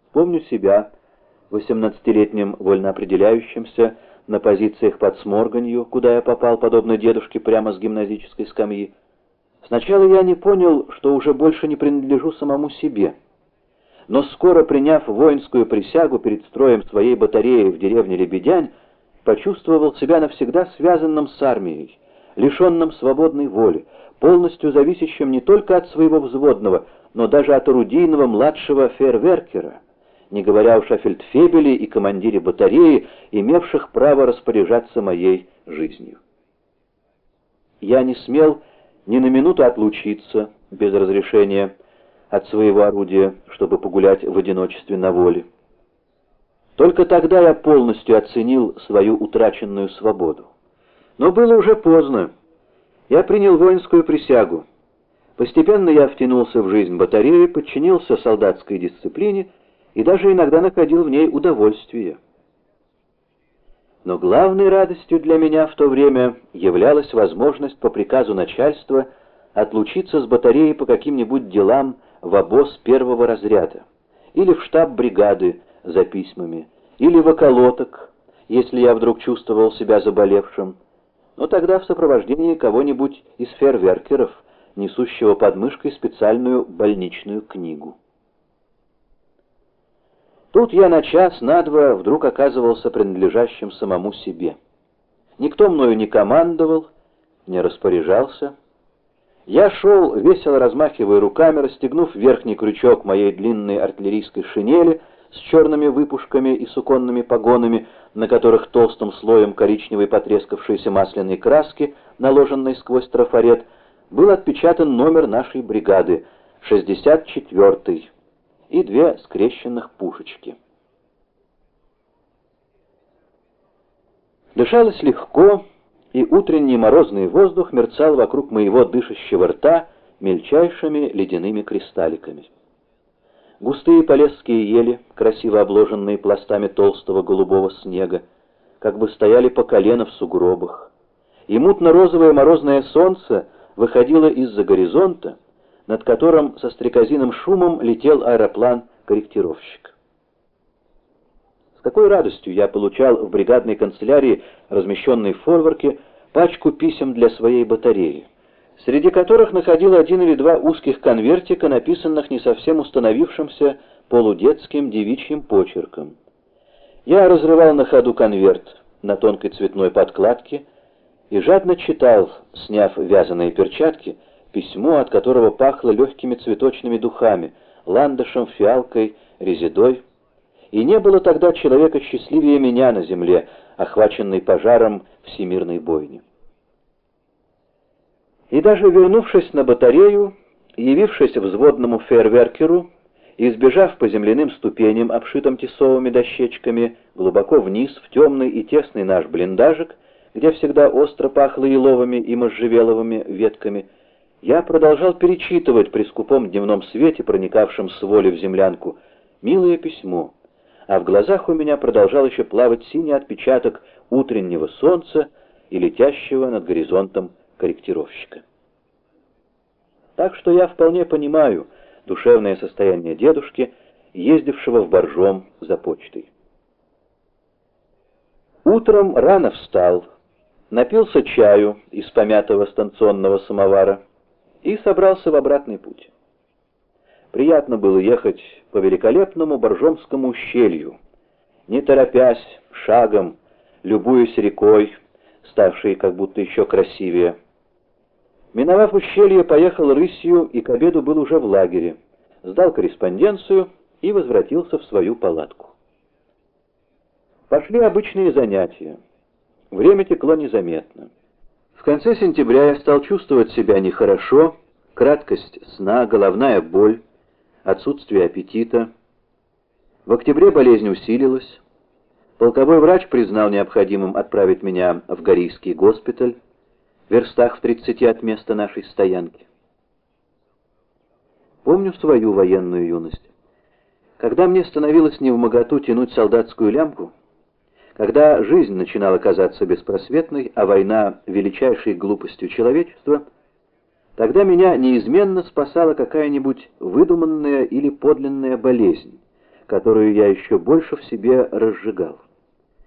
Помню себя, 18-летним вольноопределяющимся, на позициях под Сморганью, куда я попал, подобно дедушке, прямо с гимназической скамьи. Сначала я не понял, что уже больше не принадлежу самому себе. Но скоро, приняв воинскую присягу перед строем своей батареи в деревне Лебедянь, почувствовал себя навсегда связанным с армией, лишенным свободной воли, полностью зависящим не только от своего взводного, но даже от орудийного младшего фейерверкера, не говоря уж о фельдфебеле и командире батареи, имевших право распоряжаться моей жизнью. Я не смел ни на минуту отлучиться без разрешения от своего орудия, чтобы погулять в одиночестве на воле. Только тогда я полностью оценил свою утраченную свободу. Но было уже поздно. Я принял воинскую присягу. Постепенно я втянулся в жизнь батареи, подчинился солдатской дисциплине и даже иногда находил в ней удовольствие. Но главной радостью для меня в то время являлась возможность по приказу начальства отлучиться с батареи по каким-нибудь делам в обоз первого разряда, или в штаб бригады за письмами, или в околоток, если я вдруг чувствовал себя заболевшим, но тогда в сопровождении кого-нибудь из фейерверкеров, несущего под мышкой специальную больничную книгу. Тут я на час, на два вдруг оказывался принадлежащим самому себе. Никто мною не командовал, не распоряжался. Я шел, весело размахивая руками, расстегнув верхний крючок моей длинной артиллерийской шинели с черными выпушками и суконными погонами, на которых толстым слоем коричневой потрескавшейся масляной краски, наложенной сквозь трафарет, был отпечатан номер нашей бригады, 64-й, и две скрещенных пушечки. Дышалось легко, и утренний морозный воздух мерцал вокруг моего дышащего рта мельчайшими ледяными кристалликами. Густые полесские ели, красиво обложенные пластами толстого голубого снега, как бы стояли по колено в сугробах, и мутно-розовое морозное солнце выходило из-за горизонта, над которым со стрекозиным шумом летел аэроплан-корректировщик. С какой радостью я получал в бригадной канцелярии, размещенной в форварке, пачку писем для своей батареи, среди которых находил один или два узких конвертика, написанных не совсем установившимся полудетским девичьим почерком. Я разрывал на ходу конверт на тонкой цветной подкладке и жадно читал, сняв вязаные перчатки, письмо, от которого пахло легкими цветочными духами, ландышем, фиалкой, резедой. И не было тогда человека счастливее меня на земле, охваченной пожаром всемирной бойни. И даже вернувшись на батарею, явившись взводному фейерверкеру и сбежав по земляным ступеням, обшитым тесовыми дощечками, глубоко вниз, в темный и тесный наш блиндажик, где всегда остро пахло еловыми и можжевеловыми ветками, я продолжал перечитывать при скупом дневном свете, проникавшем с воли в землянку, милое письмо, а в глазах у меня продолжал еще плавать синий отпечаток утреннего солнца и летящего над горизонтом корректировщика. Так что я вполне понимаю душевное состояние дедушки, ездившего в Боржом за почтой. Утром рано встал, напился чаю из помятого станционного самовара и собрался в обратный путь. Приятно было ехать по великолепному Боржомскому ущелью, не торопясь, шагом, любуясь рекой, ставшей как будто еще красивее. Миновав ущелье, поехал рысью и к обеду был уже в лагере, сдал корреспонденцию и возвратился в свою палатку. Пошли обычные занятия. Время текло незаметно. В конце сентября я стал чувствовать себя нехорошо, краткость сна, головная боль, отсутствие аппетита. В октябре болезнь усилилась. Полковой врач признал необходимым отправить меня в Горийский госпиталь, в верстах в 30 от места нашей стоянки. Помню свою военную юность. Когда мне становилось невмоготу тянуть солдатскую лямку, когда жизнь начинала казаться беспросветной, а война — величайшей глупостью человечества, тогда меня неизменно спасала какая-нибудь выдуманная или подлинная болезнь, которую я еще больше в себе разжигал.